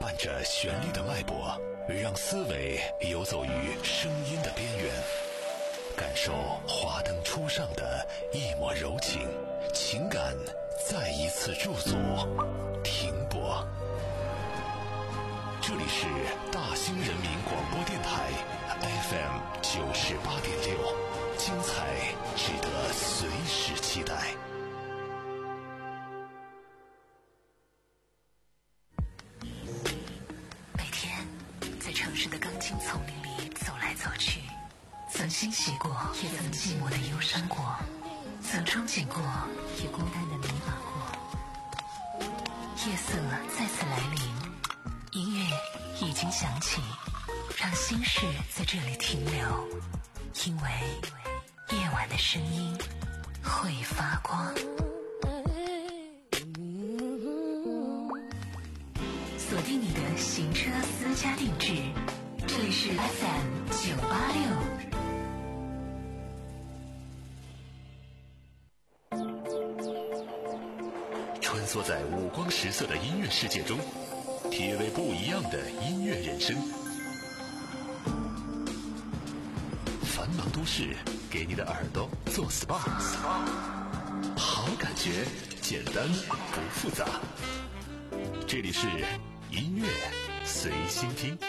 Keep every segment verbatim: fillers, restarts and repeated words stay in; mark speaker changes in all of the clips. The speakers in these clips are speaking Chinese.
Speaker 1: 伴着旋律的脉搏，让思维游走于声音的边缘，感受华灯初上的一抹柔情，情感再一次驻足停泊。这里是大兴人民广播电台 F M 九十八点六，精彩值得随时期待。
Speaker 2: 每天在城市的钢筋丛林里走来走去，曾欣喜过，也曾寂寞的忧伤过，曾憧憬过，也孤单的迷茫过。夜色再次来临，音乐已经响起，让心事在这里停留，因为夜晚的声音会发光。锁定你的行车私家定制，这里是 F M 九八六。
Speaker 1: 穿梭在五光十色的音乐世界中，体味不一样的音乐人生。繁忙都市给你的耳朵做 S P A， 好感觉简单不复杂。这里是音乐随心听。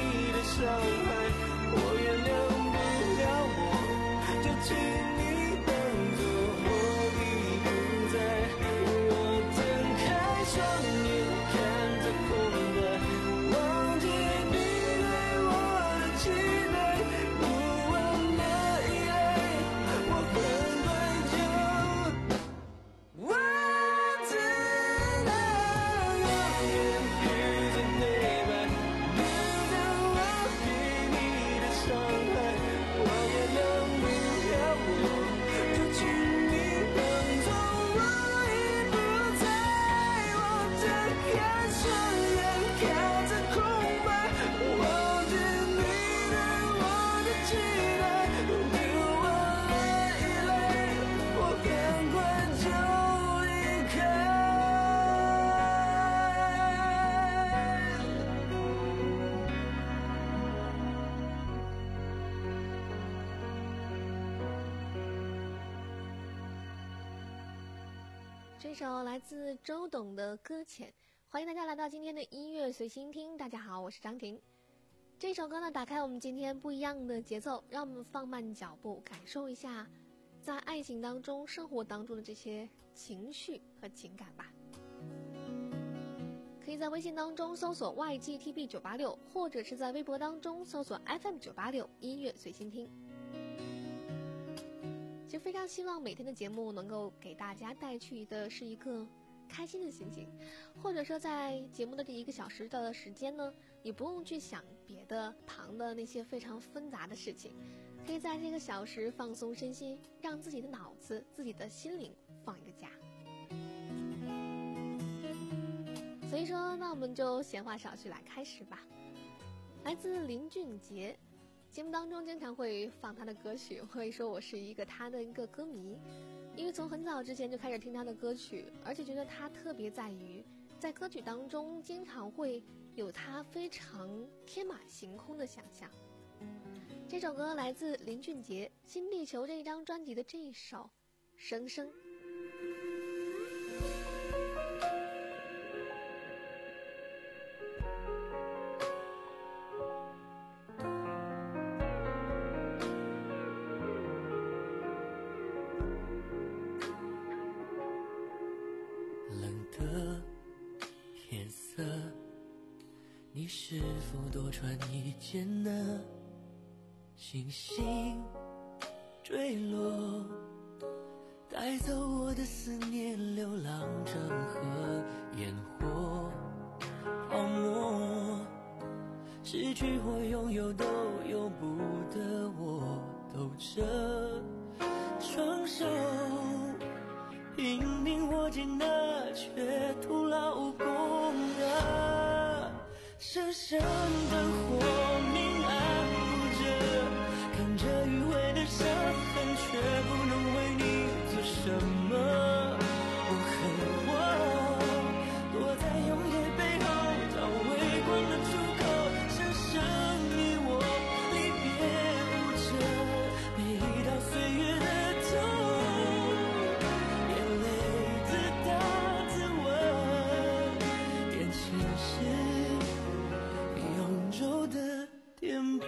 Speaker 3: 我原谅不了我，就请你等这首来自周董的《搁浅》，欢迎大家来到今天的音乐随心听。大家好，我是张婷。这首歌呢，打开我们今天不一样的节奏，让我们放慢脚步，感受一下在爱情当中、生活当中的这些情绪和情感吧。可以在微信当中搜索 Y G T B 九八六，或者是在微博当中搜索 F M 九八六音乐随心听。其实非常希望每天的节目能够给大家带去的是一个开心的心情，或者说在节目的这一个小时的时间呢，你不用去想别的旁的那些非常纷杂的事情，可以在这个小时放松身心，让自己的脑子、自己的心灵放一个假。所以说，那我们就闲话少叙，来开始吧。来自林俊杰。节目当中经常会放他的歌曲，会说我是一个他的一个歌迷，因为从很早之前就开始听他的歌曲，而且觉得他特别在于在歌曲当中经常会有他非常天马行空的想象。这首歌来自林俊杰《新地球》这一张专辑的这一首《生生》。
Speaker 4: 你是否多穿一件呢？星星坠落，带走我的思念，流浪成河，烟火泡沫，失去或拥有都由不得我，抖着双手，拼命握紧的却徒劳无功的，深深的火明暗不着，看着迂回的伤痕，却不能为你做什么。我恨我躲在永夜背后，找微光的出口，生生你我离别无着，每一道岁月的痛，眼泪自答自问，眼前是永久的颠簸，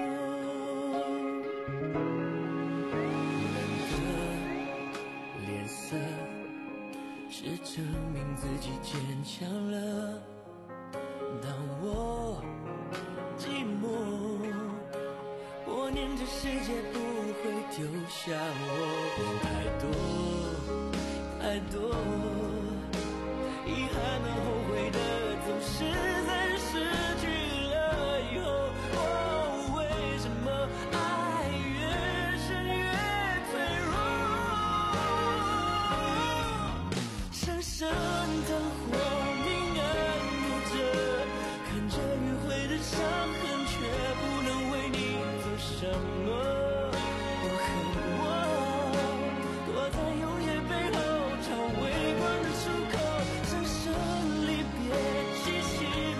Speaker 4: 冷的脸色是证明自己坚强了。当我寂寞，我念着世界不会丢下我，太多太多遗憾和后悔的，总是在失去了以后。哦，为什么爱越深越脆弱？深深的火明暗不着，看着迂回的伤痕，却不能为你做什么。我恨我躲在永夜背后，找微光的出口，深深离别，细细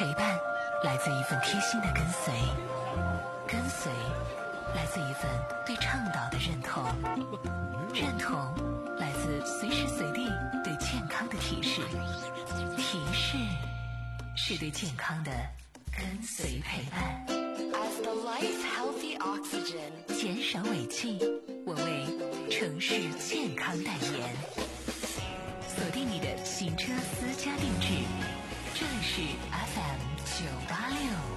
Speaker 2: 陪伴来自一份贴心的跟随，跟随来自一份对倡导的认同，认同来自随时随地对健康的提示，提示是对健康的跟随陪伴。
Speaker 5: As the lights healthy oxygen，
Speaker 2: 减少尾气，我为城市健康代言。锁定你的行车私家定制，这里是 F M 九八六。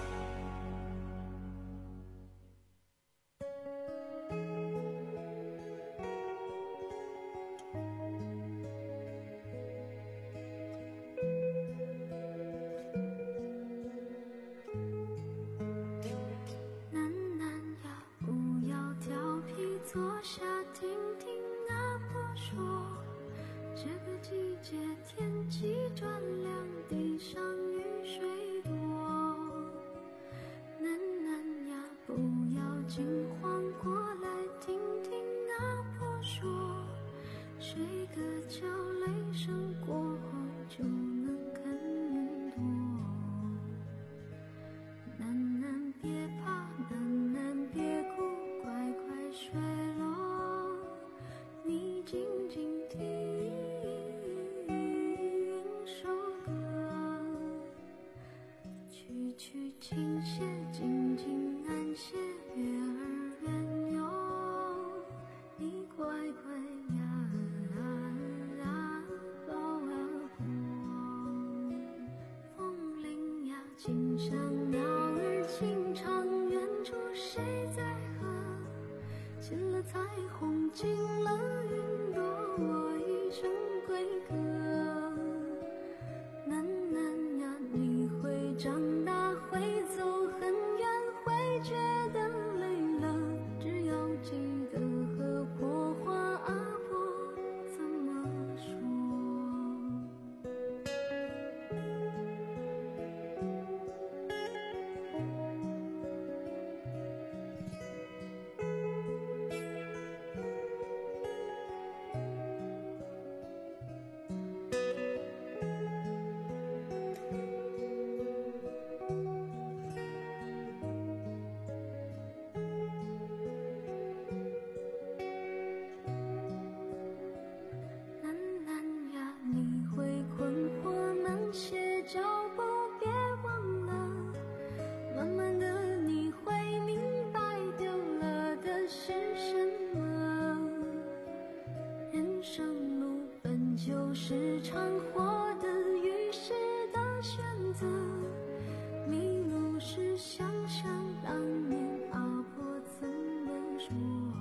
Speaker 6: 琴声鸟儿轻唱，远处谁在和？进了彩虹，进了云朵，我一声归歌。喃喃呀，你会长大，会走很远，会觉得累了，只要记得和破花阿婆怎么说。是常活的于是的选择，迷路时想想当年阿婆怎么说，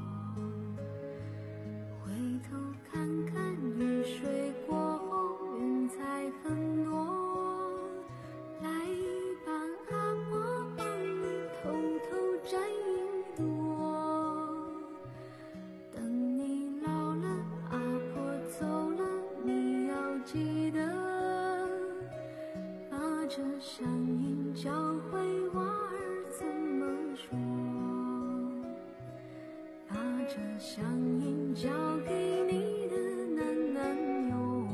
Speaker 6: 回头看看雨水过后云彩很多，来吧阿婆帮你偷偷摘一朵，等你老了阿婆走了，记得把这乡音教会娃儿怎么说，把这乡音交给你的囡囡哟。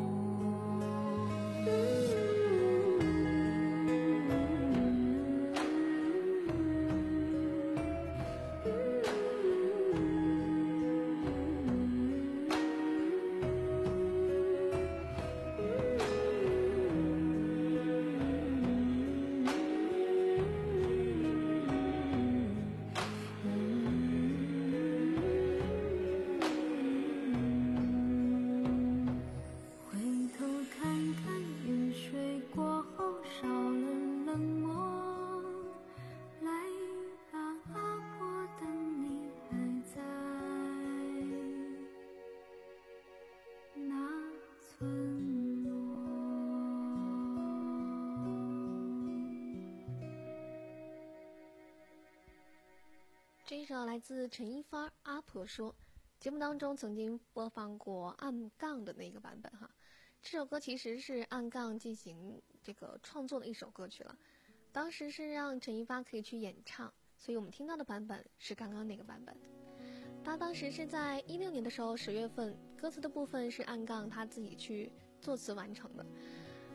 Speaker 3: 这一首来自陈一发《阿婆说》，节目当中曾经播放过暗杠的那个版本哈。这首歌其实是暗杠进行这个创作的一首歌曲了，当时是让陈一发可以去演唱，所以我们听到的版本是刚刚那个版本。他当时是在一六年的时候十月份，歌词的部分是暗杠他自己去作词完成的。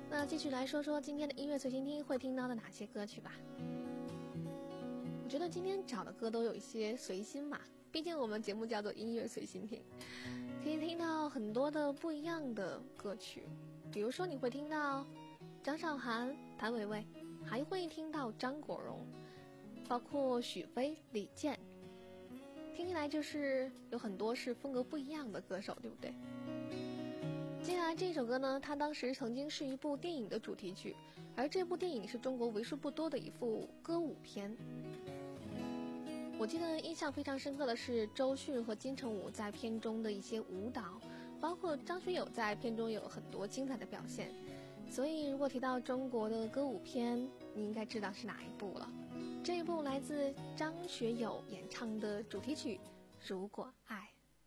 Speaker 3: 那继续来说说今天的音乐随心听会听到的哪些歌曲吧。我觉得今天找的歌都有一些随心嘛，毕竟我们节目叫做音乐随心听，可以听到很多的不一样的歌曲。比如说你会听到张韶涵、谭维维，还会听到张国荣，包括许飞、李健，听起来就是有很多是风格不一样的歌手，对不对？接下来这首歌呢，它当时曾经是一部电影的主题曲，而这部电影是中国为数不多的一部歌舞片。我记得印象非常深刻的是周迅和金城武在片中的一些舞蹈，包括张学友在片中有很多精彩的表现。所以如果提到中国的歌舞片，你应该知道是哪一部了。这一部来自张学友演唱的主题曲《如果爱》。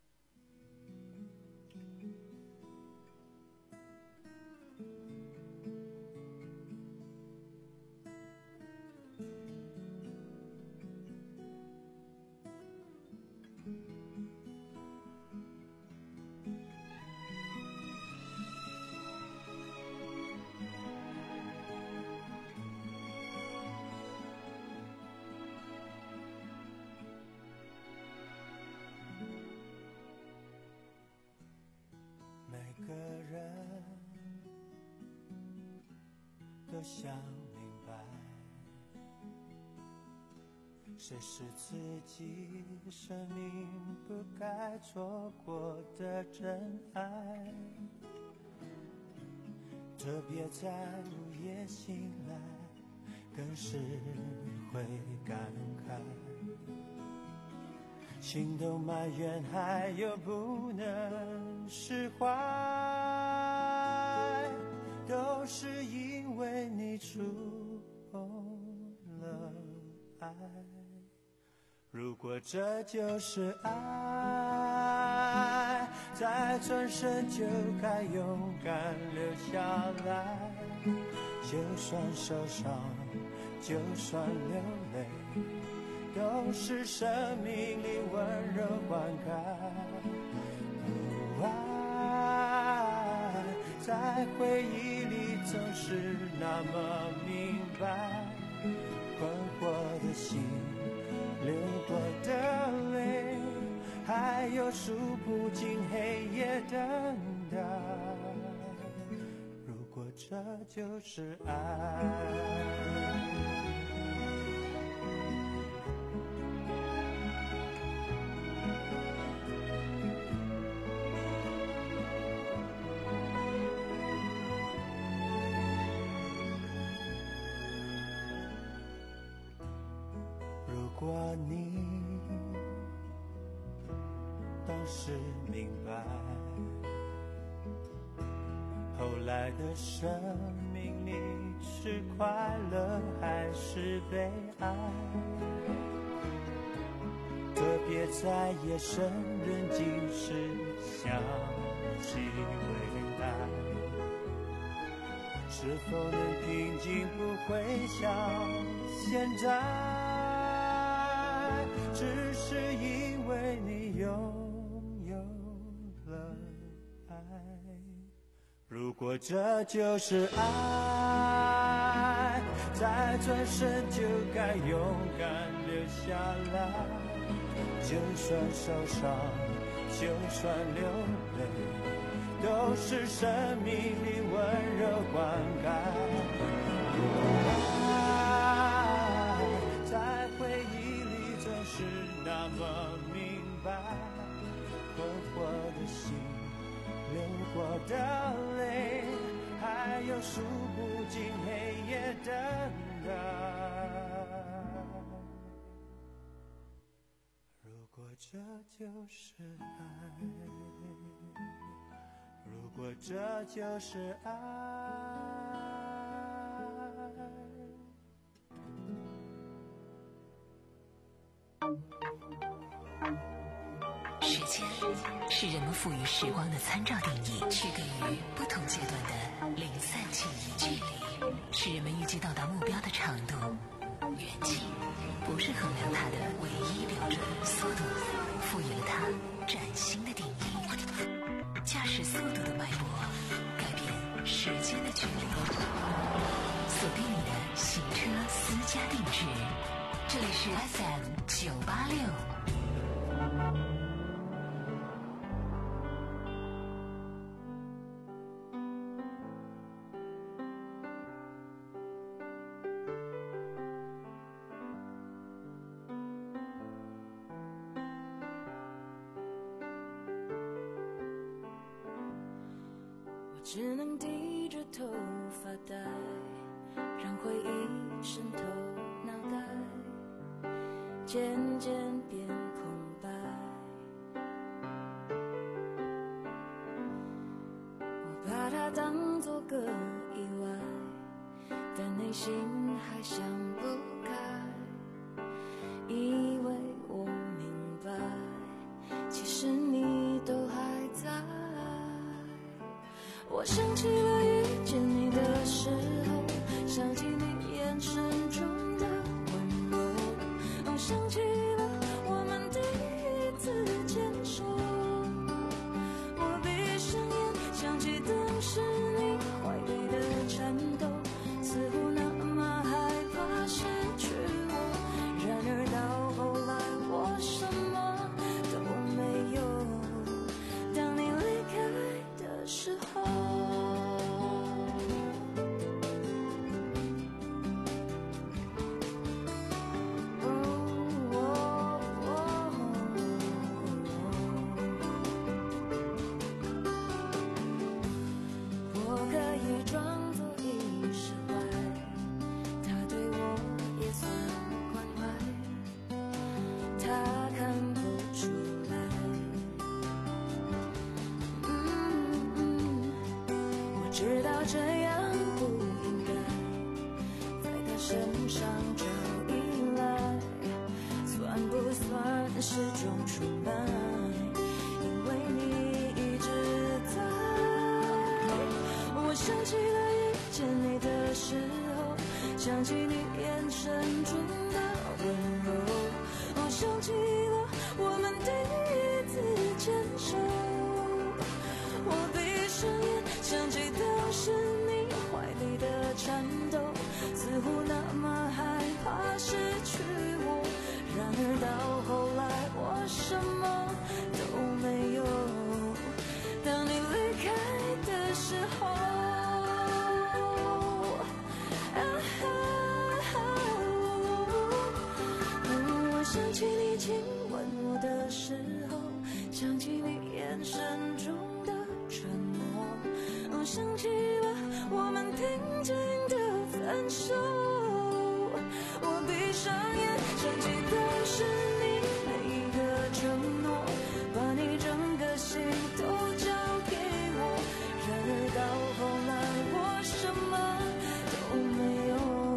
Speaker 7: 每个人都想明白，谁是自己生命不该错过的真爱，特别在午夜醒来，更是会感慨，心都埋怨，还有不能释怀，都是因为你触碰了爱。如果这就是爱，再转身就该勇敢留下来，就算受伤，就算流泪，都是生命里温柔灌溉。不爱在回忆里总是那么明白，困惑的心，流过的泪，还有数不尽黑夜等待。如果这就是爱，如果你当时明白，后来的生命里是快乐还是悲哀，特别在夜深人静时想起未来，是否能平静不会像现在，只是因为你拥有了爱。如果这就是爱，再转身就该勇敢留下来，就算受伤，就算流泪，都是生命里温柔灌溉。爱在回忆里总是那么明白，困惑的心，流过的泪，还有数不尽黑夜等待。如果这就是爱，如果这就是爱。
Speaker 2: 时间是人们赋予时光的参照定义，区隔于不同阶段的零散记忆。距离是人们预计到达目标的长度，远近不是衡量它的唯一标准。速度赋予了它崭新的定义，驾驶速度的脉搏改变时间的距离。 址，这里是 F M 九八六。
Speaker 8: 只能低着头发呆，让回忆渗透脑袋，渐渐变空白。我把它当作个意外，但内心还想不开，以为我明白，其实你都还在。我想起了遇见你的时候，想起你眼神中的温柔，哦，想起了我们第一次牵手。我闭上眼，想起当时你怀里的颤抖，似乎那么害怕失去我。然而到后来，我什么都没有。当你离开的时候，知道这样不应该在他身上找依赖，算不算是种出卖？因为你一直在。我想起了遇见你的时候，想起你眼神中的温柔，哦，想起了我们第一次牵手。我闭上眼，想起当时你怀里的颤抖，似乎那么害怕失去我。然而到后来，我什么都没有。当你离开的时候，啊啊啊，我想起你亲吻我的时候，想起你眼神中的沉默，哦，想起了我们平静的分手。我闭上眼，想起当时你每一个承诺，把你整个心都交给我。然而到后来，我什么都没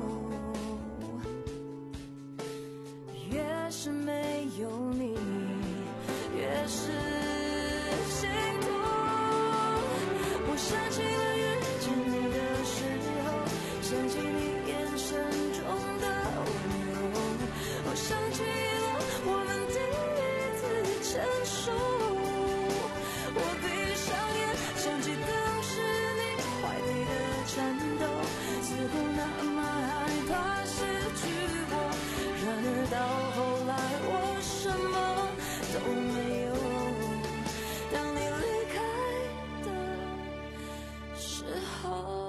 Speaker 8: 有。越是没有你，越是心痛。我想起了遇见你的时候，想起你眼神中的温柔，我想起了我们第一次牵手。我闭上眼，想起当时你怀里的颤抖，似乎那么害怕失去我。然而到后来，我什么都没有。当你离开的时候，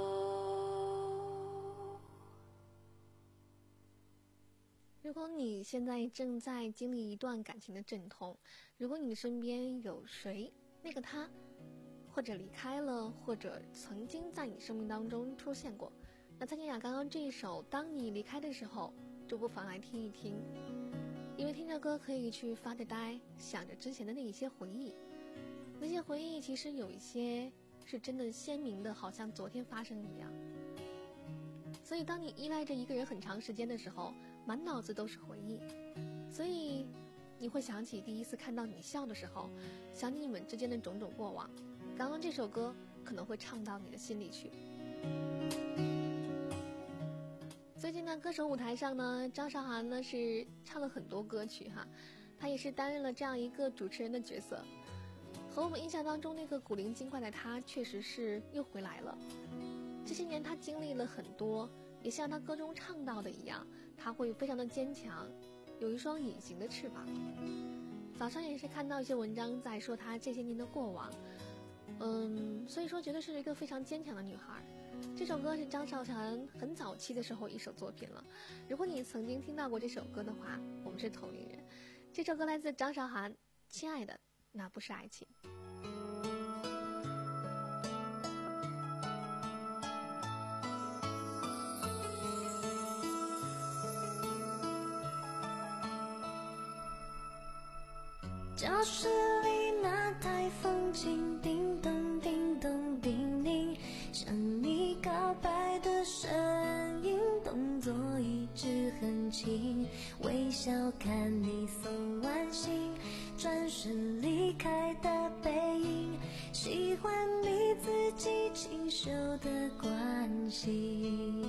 Speaker 3: 如果你现在正在经历一段感情的阵痛，如果你身边有谁，那个他或者离开了，或者曾经在你生命当中出现过，那蔡健雅刚刚这一首《当你离开的时候》就不妨来听一听，因为听着歌可以去发着呆，想着之前的那一些回忆。那些回忆其实有一些是真的鲜明的，好像昨天发生一样。所以当你依赖着一个人很长时间的时候，满脑子都是回忆，所以你会想起第一次看到你笑的时候，想起你们之间的种种过往。刚刚这首歌可能会唱到你的心里去。最近呢，歌手舞台上呢，张韶涵呢是唱了很多歌曲哈，她也是担任了这样一个主持人的角色。和我们印象当中那个古灵精怪的她，确实是又回来了。这些年她经历了很多，也像她歌中唱到的一样， 他会非常的坚强，有一双隐形的翅膀。早上也是看到一些文章在说她这些年的过往，嗯，所以说觉得是一个非常坚强的女孩。这首歌是张韶涵很早期的时候一首作品了，如果你曾经听到过这首歌的话，我们是同龄人。这首歌来自张韶涵，亲爱的，那不是爱情。
Speaker 8: 教室里那台风琴，叮咚叮咚叮咛，向你告白的声音，动作一直很轻，微笑看你送完信，转身离开的背影，喜欢你自己清秀的关心。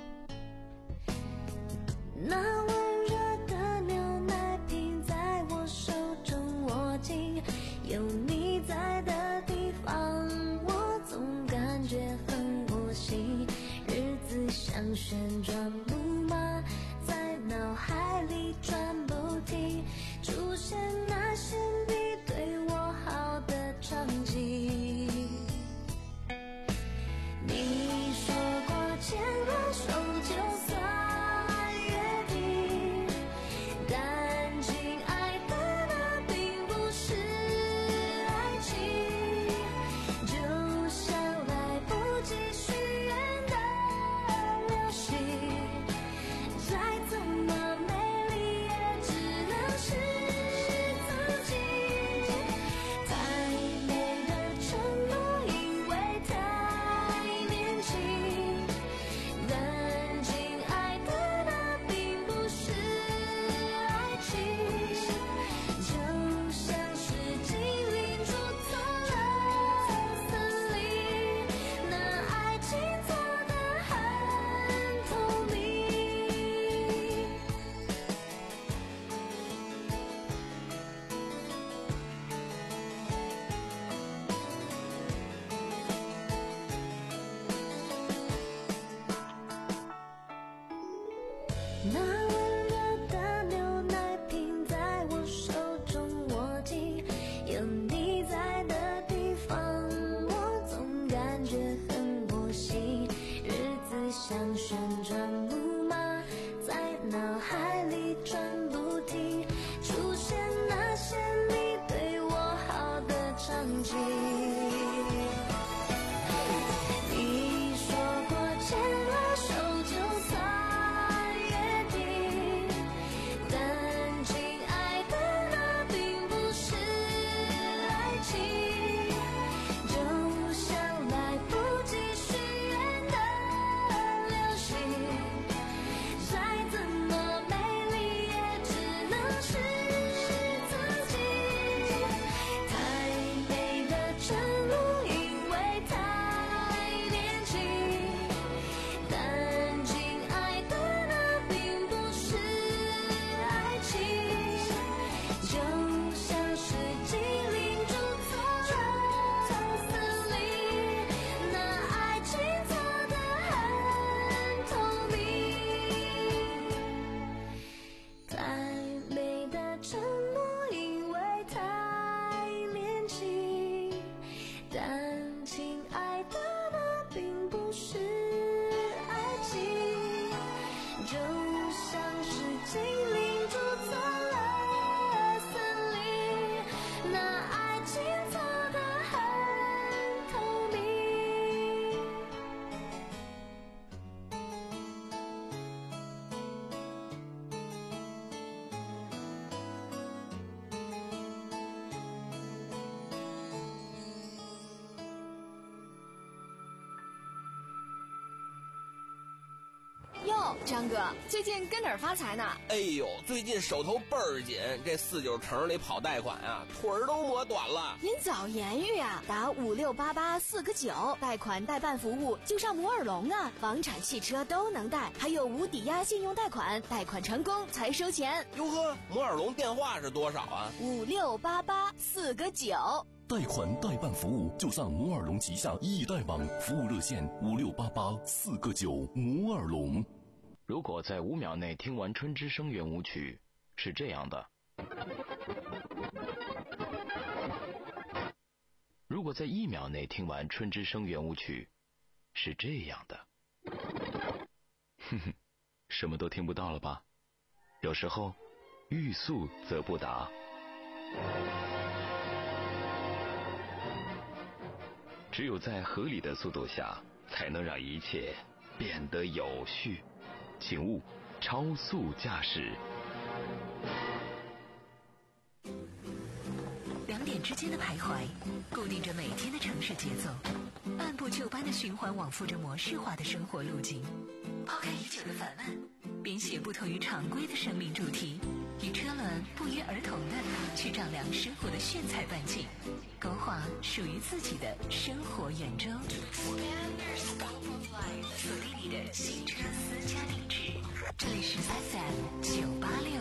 Speaker 8: 那温热的牛奶瓶在我手中握紧，有你在的地方，我总感觉很窝心。日子像旋转木马，在脑海里转不停，出现那些你对我好的场景。你说过牵了手就算约定，但亲爱的那并不是爱情，就像来不及许愿的流星，再怎么美丽也只能是自己。太美的承诺因为太年轻，但亲爱的那并不是爱情，就像是精灵住错了森林，那爱情做得很透明。那温热的牛奶瓶在我手中握紧，有你在的地方，我总感觉很窝心。日子像旋转木马，在脑海里转不停，出现那些你对我好的场景。你说过牵了手就算约定，但亲爱的那并不是爱情，就像来不及许愿的流星，再怎么美丽也只能是自己。太美的承诺因为太年轻，但亲爱的那并不是爱情，就像是精灵住错了森林，那爱情做得很透明。太美的承诺因为太年轻，但亲爱的那并不是爱情，就像是精灵住错了森林，那爱情做得很透明。
Speaker 9: 哟，张哥，最近跟哪儿发财呢？
Speaker 10: 哎呦，最近手头倍儿紧，这四九城里跑贷款啊，腿儿都磨短了。
Speaker 9: 您早言语啊，打五六八八四个九，贷款代办服务就上摩尔龙啊，房产、汽车都能贷，还有无抵押信用贷款，贷款成功才收钱。
Speaker 10: 哟呵，摩尔龙电话是多少啊？
Speaker 9: 五六八八四个九。
Speaker 11: 贷款代办服务就上摩尔龙旗下易贷网，服务热线五六八八四个九摩尔龙。
Speaker 12: 如果在五秒内听完《春之声》圆舞曲，是这样的；如果在一秒内听完《春之声》圆舞曲，是这样的。哼哼，什么都听不到了吧？有时候欲速则不达。只有在合理的速度下，才能让一切变得有序。请勿超速驾驶。
Speaker 2: 两点之间的徘徊，固定着每天的城市节奏，按部就班的循环往复着模式化的生活路径。抛开已久的烦闷，编写不同于常规的生命主题，与车轮不约而同的去丈量生活的炫彩半径，勾画属于自己的生活圆周。锁定你的新车私家定制，这里是 F M 九八六。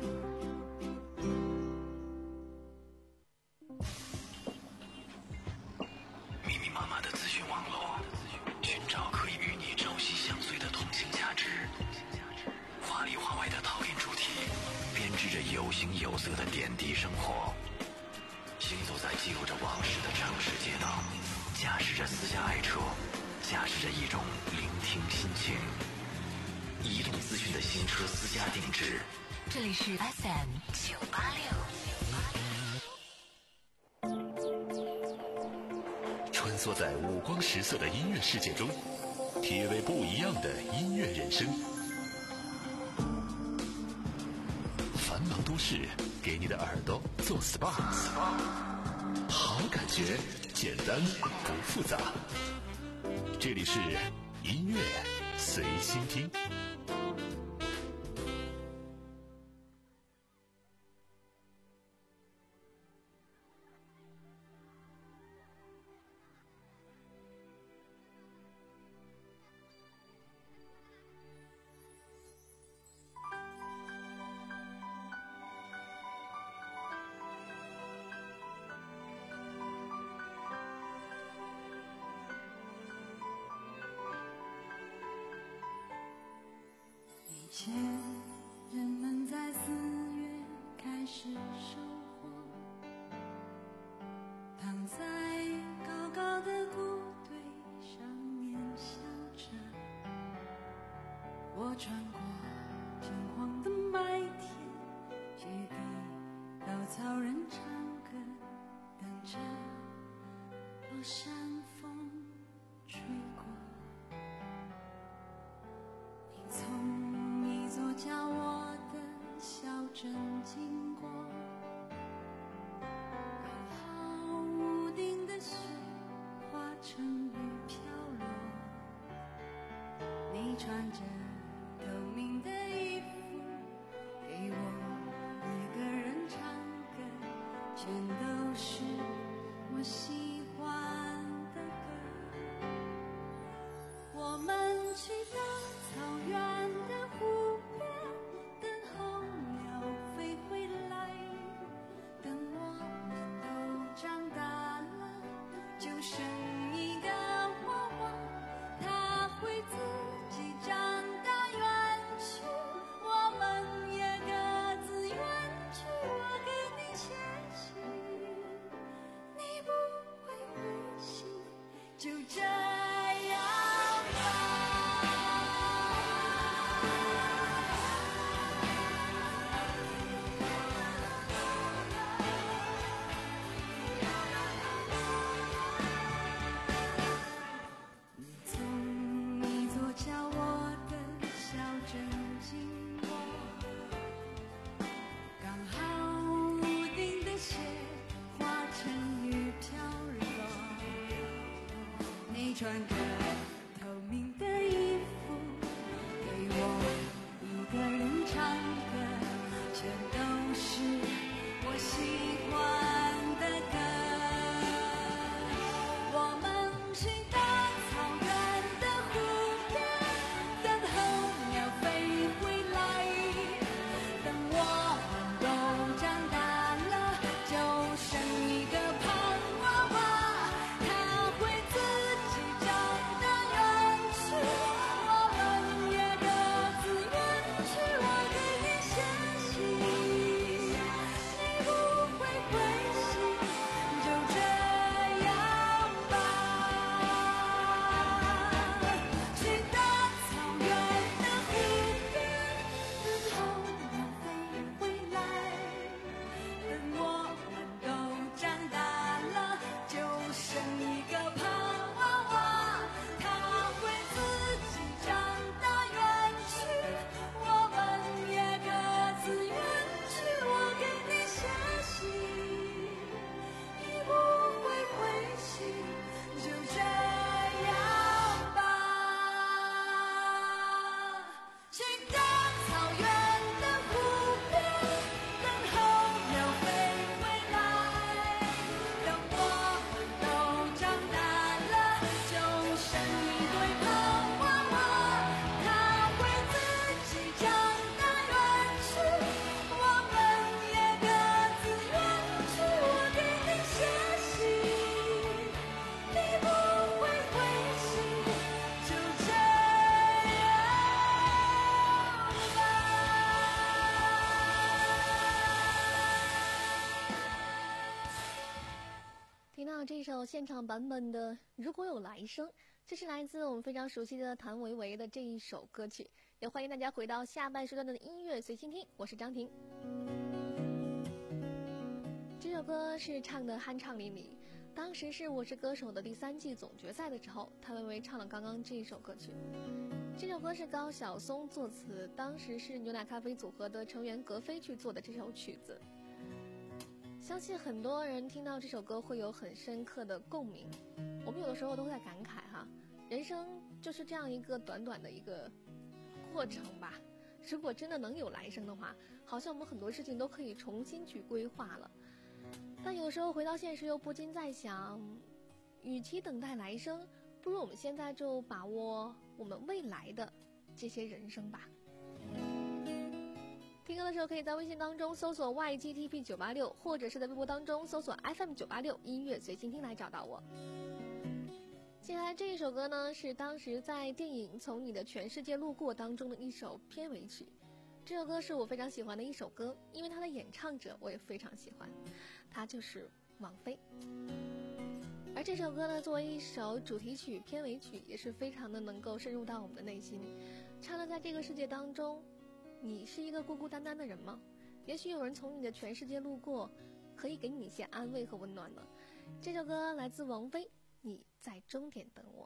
Speaker 1: 密密麻麻的资讯网络，寻找可以与你朝夕相随的同性价值。华里华外的陶冶主题，编织着有形有色的点滴生活。行走在记录着往事的城市街道，驾驶着私家爱车，驾驶着一种聆听心情。移动资讯的新车私家定制，
Speaker 2: 这里是 F M 九八六。
Speaker 1: 穿梭在五光十色的音乐世界中，体味不一样的音乐人生。繁忙都市，给你的耳朵做 S P A， 好感觉，简单不复杂。这里是音乐随心听。
Speaker 6: 以前人们在四月开始收获，躺在高高的谷堆上面笑着。我穿过金黄的麦田，去给稻草人唱歌，等着落山风吹过。你从一座叫我的小镇经过，刚好屋顶的雪化成雨飘落。你穿着透明的衣服，给我一个人唱歌，全都是我喜欢的歌。我们去到草原的湖边，等候鸟飞回来。等我们都长大了，就生一个娃娃，他会自己长大远去，我们也各自远去。我给你写信，你不会回信，就这样穿着透明的衣服，给我一个人唱歌，全都是我喜欢的歌。我们去到草原的湖边，等候鸟飞回来。等我们都长大了，就生一个胖娃娃，他会自己长大远去，我们也各自
Speaker 3: 到这首现场版本的《如果有来生》，这是来自我们非常熟悉的谭维维的这一首歌曲。也欢迎大家回到下半时段的音乐随心听，我是张婷。这首歌是唱的酣畅淋漓，当时是《我是歌手》的第三季总决赛的时候，谭维维唱了刚刚这一首歌曲。这首歌是高晓松作词，当时是牛奶咖啡组合的成员格飞去做的这首曲子。相信很多人听到这首歌会有很深刻的共鸣。我们有的时候都在感慨哈，人生就是这样一个短短的一个过程吧。如果真的能有来生的话，好像我们很多事情都可以重新去规划了。但有时候回到现实，又不禁在想，与其等待来生，不如我们现在就把握我们未来的这些人生吧。听歌的时候可以在微信当中搜索 Y G T P 九八六， 或者是在微博当中搜索 F M 九八六 音乐随心听来找到我。接下来这一首歌呢，是当时在电影《从你的全世界路过》当中的一首片尾曲。这首歌是我非常喜欢的一首歌，因为它的演唱者我也非常喜欢，它就是王菲。而这首歌呢，作为一首主题曲、片尾曲，也是非常的能够深入到我们的内心。唱了在这个世界当中，你是一个孤孤单单的人吗？也许有人从你的全世界路过，可以给你一些安慰和温暖呢。这首歌来自王菲，你在终点等我。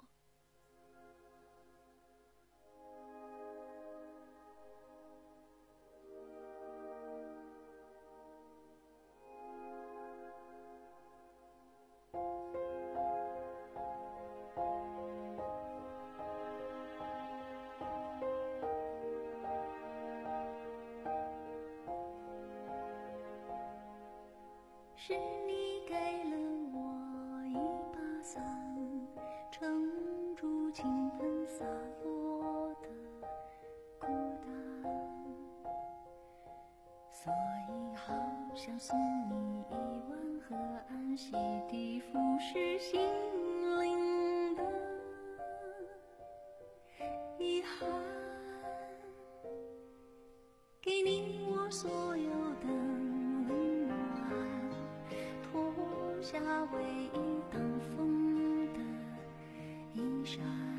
Speaker 6: 是你给了我一把伞，撑住倾盆洒落的孤单，所以好想送你一碗河岸，洗涤腐蚀心灵的遗憾，给你我所有的夏威夷挡风的衣衫，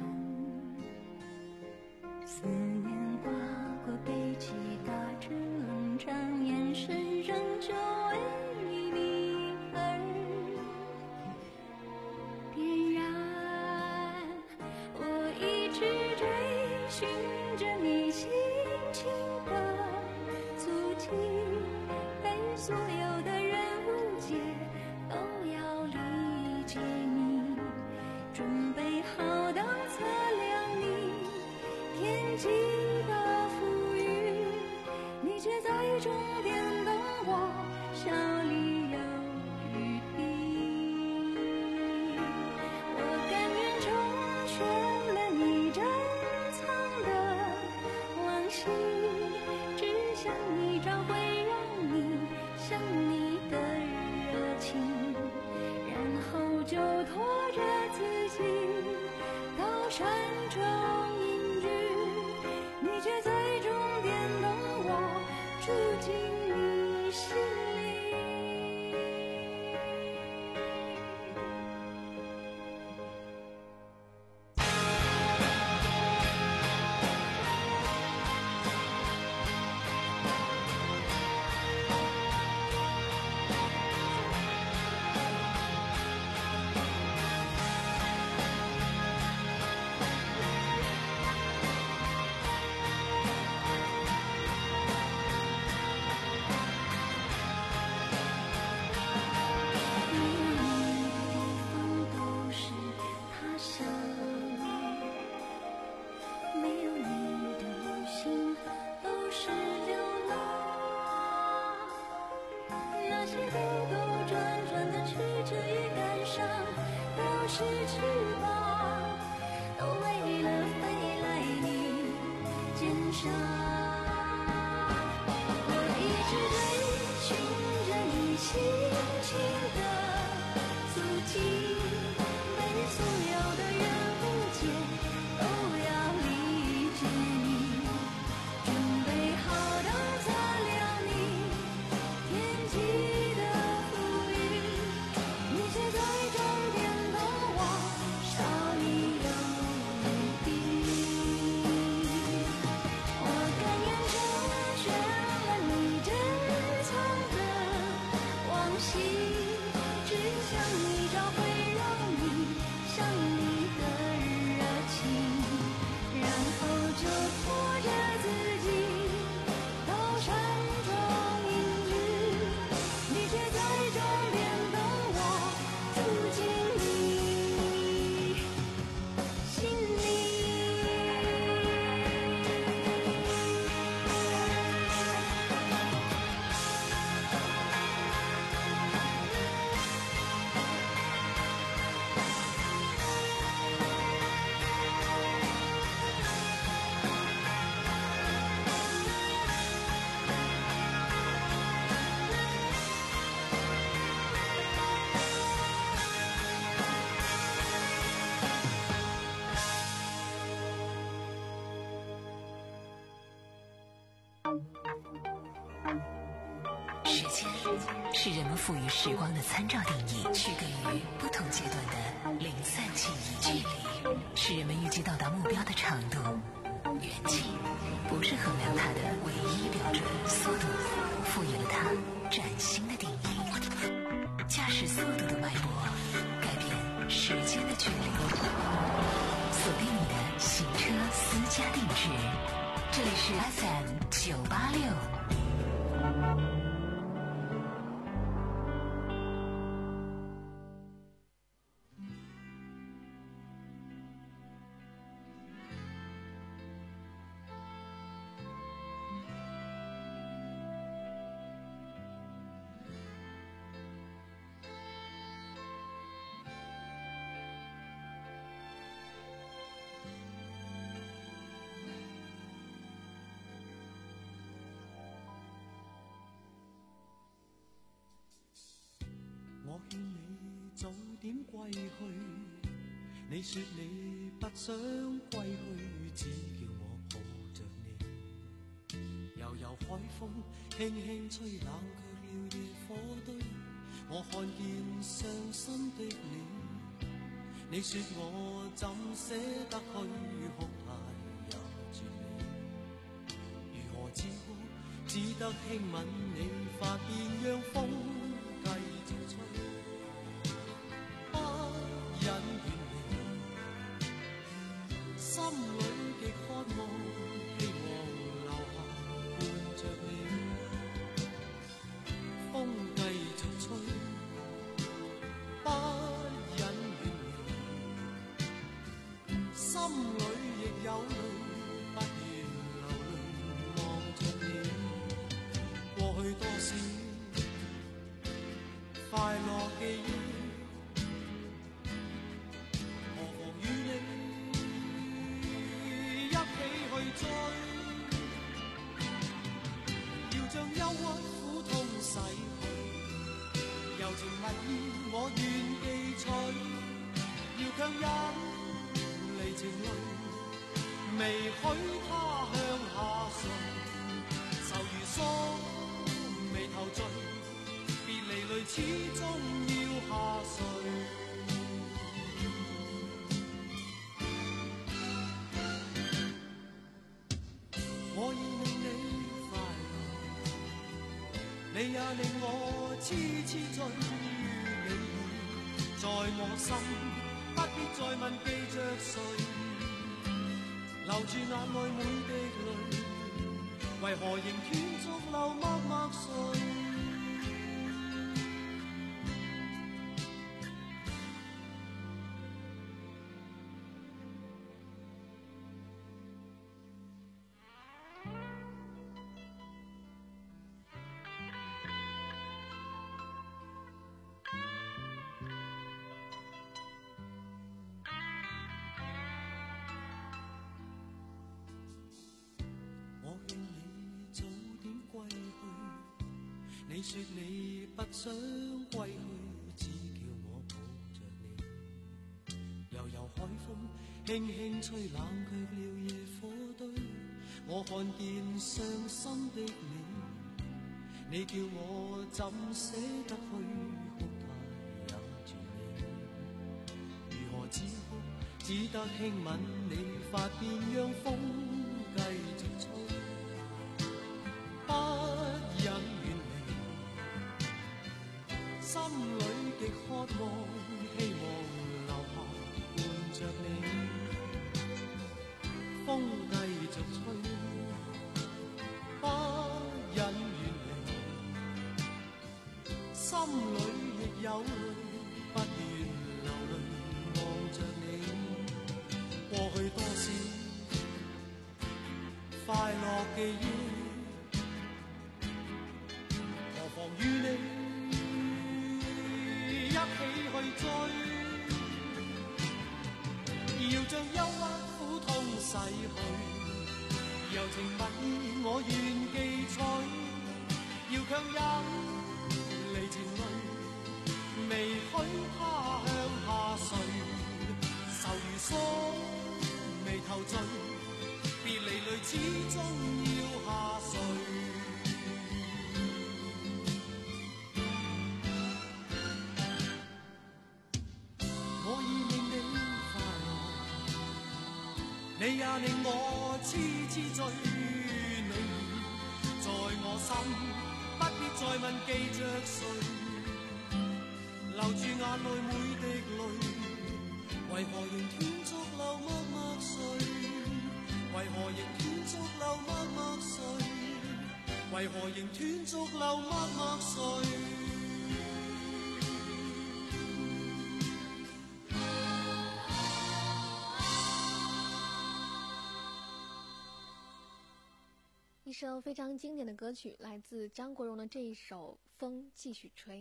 Speaker 6: 思念划过背脊，打着冷战，眼神仍旧为你而点燃。我一直追寻着你轻轻的足迹，被所有的人误解，都要理解你，准备好当测量你天际的浮云，你却在终点等我，笑里有余地。我甘愿成全了你珍藏的往昔，只想你找回让你想你的热情，然后就拖着自己到山中隐居，你却在终点等我，住进你心里。是翅膀，都为了飞来你肩上。我一直追寻着你轻轻的足迹，被所有的人误解，都要理解你，准备好当测量你天际的浮云，你却在这
Speaker 2: 是人们赋予时光的参照定义，区隔于不同阶段的零散记忆。距离是人们预计到达目标的长度，远近不是衡量它的唯一标准。速度赋予了它崭新的定义。驾驶速度的脉搏改变时间的距离。锁定你的行车私家定制，这里是 F M 九八六。
Speaker 13: 我劝你早點歸去，你說你不想歸去，只叫我抱着你。悠悠海風輕輕吹，冷卻了野火堆。我看見傷心的你，你說我怎捨得去，哭態也絕美。如何止哭，只得輕吻你髮邊，讓風繼續吹。心裏極渴望，希望留下伴着你。風繼續吹，不忍遠離。心裏亦有淚，不願流淚望着你。過去多少快樂記憶，將憂鬱苦痛洗去，柔情蜜意我願記取，要強忍離情淚，未許他向下垂，愁如鎖眉頭聚，別離淚始終要下垂。我已令你你也令我痴痴醉，你已在我心，不必再問記着誰，留住眼內每滴淚，為何仍斷續流默默睡？你說你不想歸去，只叫我抱着你。悠悠海風輕輕吹，冷卻了野火堆。我看見傷心的你，你叫我怎捨得去，哭態也絕美。如何止哭，只得輕吻你髮邊，讓風繼續吹，不忍遠離。心裏極渴望，希望留下伴着你。風繼續吹，不忍遠離。心裏亦有淚，不願流淚望着你。過去多少快樂記憶，何妨與你一起去追，要將憂鬱苦痛洗去，柔情蜜意我願記取，要強忍離情淚，未許他向下垂，愁如鎖眉頭聚，別離淚始終要下垂。 你也令我痴痴醉，女兒在我心，不必再問記着誰，留住眼內每滴淚，為何仍斷續流默默睡？為何仍斷續流默默睡？為何仍斷續流默默睡？
Speaker 3: 一首非常经典的歌曲，来自张国荣的这一首《风继续吹》。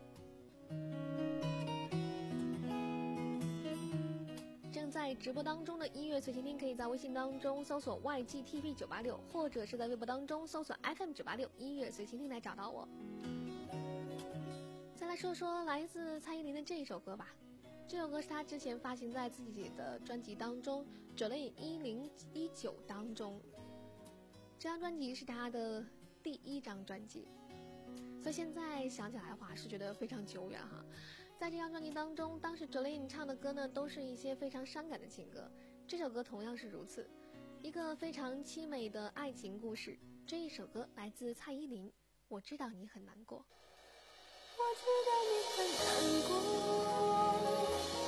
Speaker 3: 正在直播当中的音乐随心听，可以在微信当中搜索 Y G T V 九八六，或者是在微博当中搜索 F M 九八六音乐随心听来找到我。再来说说来自蔡依林的这一首歌吧，这首歌是她之前发行在自己的专辑当中《Jolin 一零一九》当中。这张专辑是他的第一张专辑，所以现在想起来的话是觉得非常久远哈。在这张专辑当中，当时 Jolin 唱的歌呢都是一些非常伤感的情歌，这首歌同样是如此，一个非常凄美的爱情故事。这一首歌来自蔡依林，我知道你很难过。
Speaker 8: 我知道你很难过，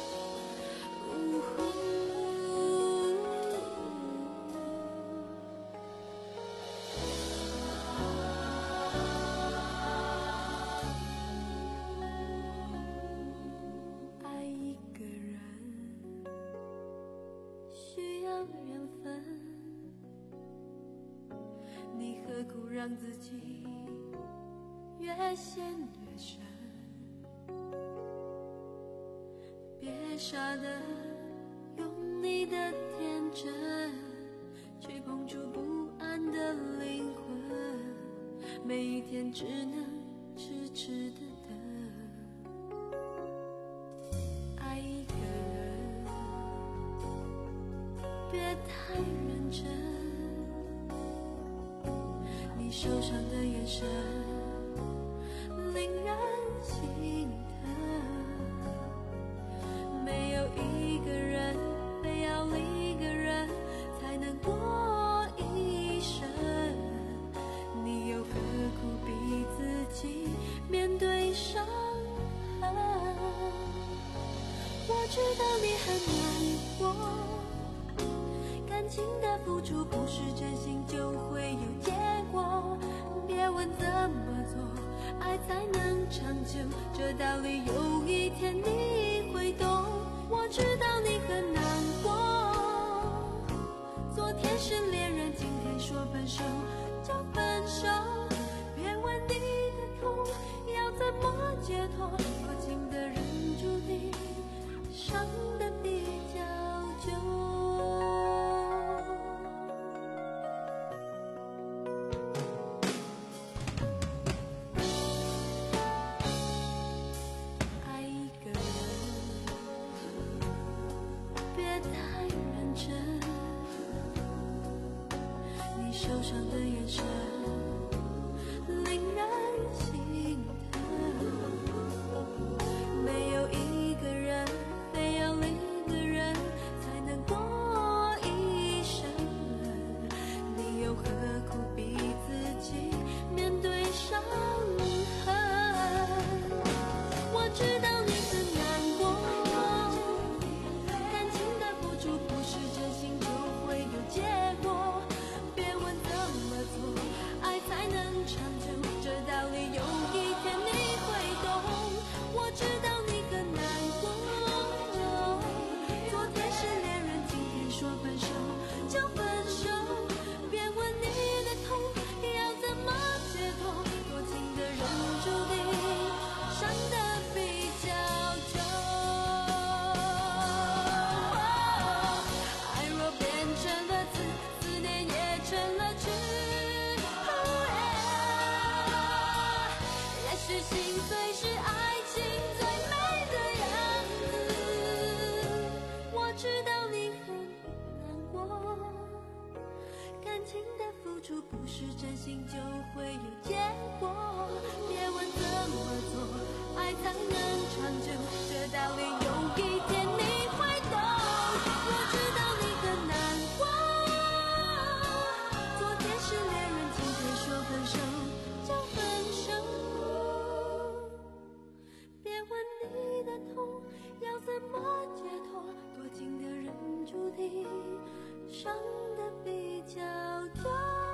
Speaker 8: 呜让自己越陷越深，别傻的用你的天真去碰触不安的灵魂，每一天只能痴痴的等。爱一个人别太认真，受伤的眼神令人心疼，没有一个人非要另一个人才能过一生，你又何苦逼自己面对伤痕？我知道你很难过，感情的付出不是真心就会有结果，别问怎么做爱才能长久，这道理有一天你会懂。我知道你很难过，昨天是恋人，今天说分手就分手，别问你的痛要怎么解脱，多情的人注定伤得比较久。受伤的眼神令人心疼，没有一个人非要另一个人才能过一生，你又何苦逼自己面对伤痕？我知道你很难过，感情的付出不是真心就会有结果，爱才能长久，这道理有一天你会懂。我知道你很难过，昨天是恋人，今天说分手就分手，别问你的痛要怎么解脱，多情的人注定伤得比较久。爱若变成了刺，思念也成了痴，是心碎是爱情最美的样子。我知道你很难过，感情的付出不是真心就会有结果，别问怎么做爱才能长久，这道理有一天你会懂。我知道你很难过，
Speaker 6: 怎么解脱？多情的人注定伤得比较多。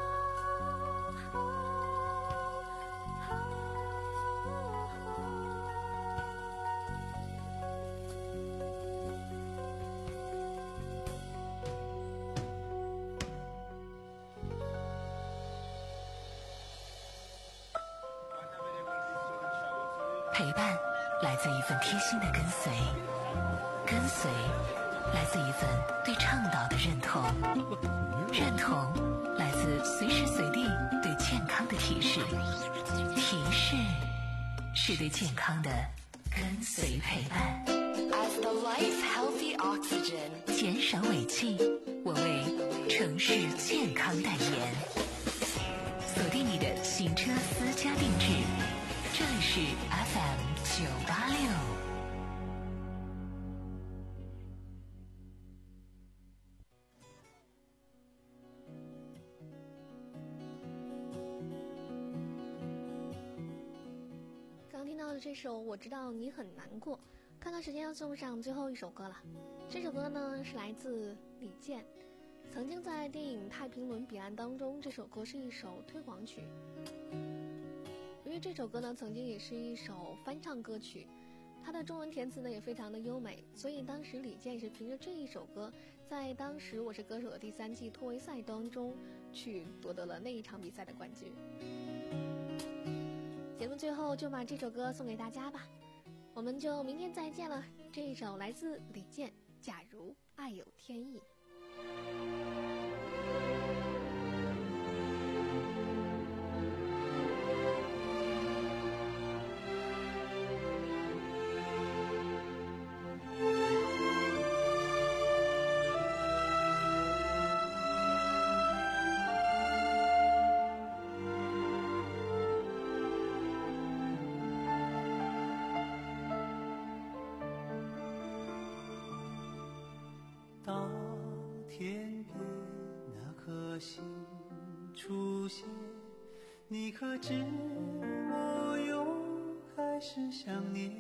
Speaker 2: 陪伴来自一份贴心的跟随，跟随来自一份对倡导的认同，认同来自随时随地对健康的提示，提示是对健康的跟随陪伴。
Speaker 5: As the life healthy oxygen，
Speaker 2: 减少尾气，我为城市健康代言。锁定你的行车私家定制，这里是 F M 九八六。
Speaker 3: 刚听到的这首《我知道你很难过》，看到时间要送上最后一首歌了。这首歌呢是来自李健，曾经在电影《太平轮彼岸》当中，这首歌是一首推广曲。因为这首歌呢曾经也是一首翻唱歌曲，它的中文填词呢也非常的优美，所以当时李健是凭着这一首歌，在当时《我是歌手》的第三季突围赛当中去夺得了那一场比赛的冠军。节目最后就把这首歌送给大家吧，我们就明天再见了。这一首来自李健，《假如爱有天意》。
Speaker 7: 当天边那颗星出现，你可知我又开始想念？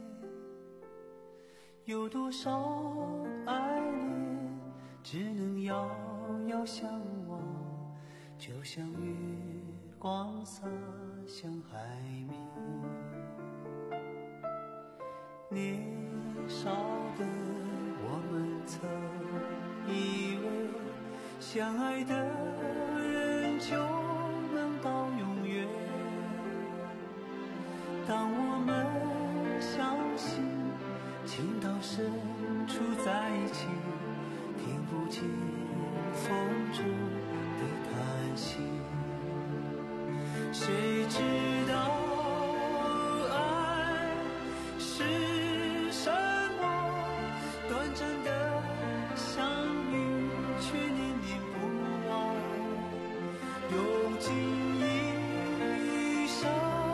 Speaker 7: 有多少爱恋只能遥遥相望，就像月光洒向海面。年少的我们曾以为相爱的人就能到永远，当我们相信情到深处在一起，听不见风中的叹息，谁知道爱是什么？短暂的相遇却念念不忘，用尽一生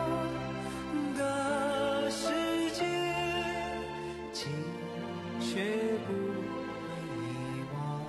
Speaker 7: 的时间，情却不会遗忘。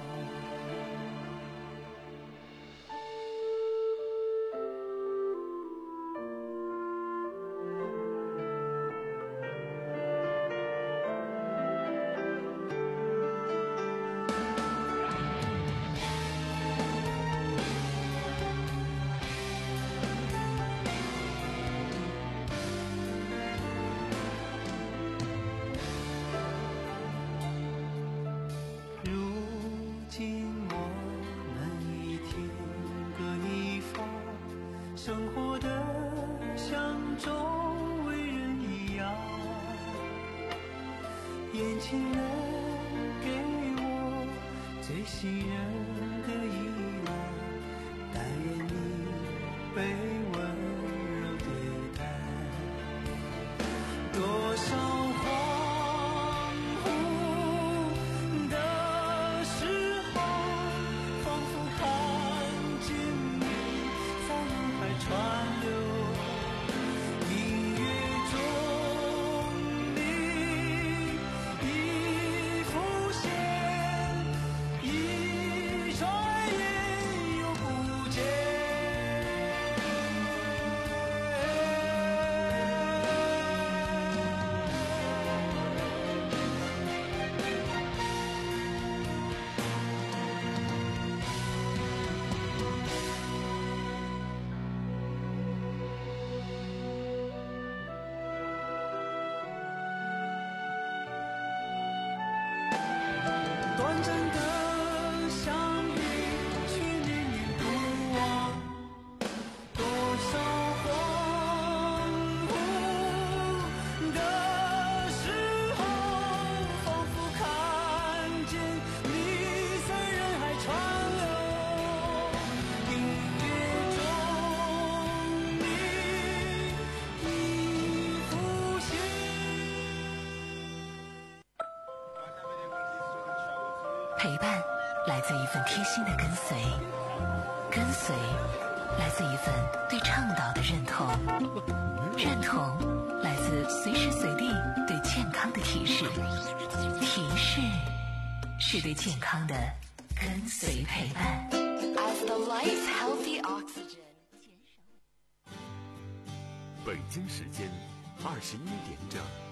Speaker 7: 生活的像周围人一样，眼前人给我最信任的依赖，但愿你被温柔对待。多少恍惚的时候，仿佛看见你在脑海川流，音乐中你已浮现，一转眼又不见。
Speaker 13: 真的相遇，去年年不忘，多少恍惚的时候，仿佛看见你在人海川流，音乐中你已复现。
Speaker 2: 陪伴来自一份贴心的跟随，跟随来自一份对倡导的认同，认同来自随时随地对健康的提示，提示是对健康的跟随陪伴。
Speaker 5: As the life healthy oxygen.
Speaker 14: 北京时间二十一点整。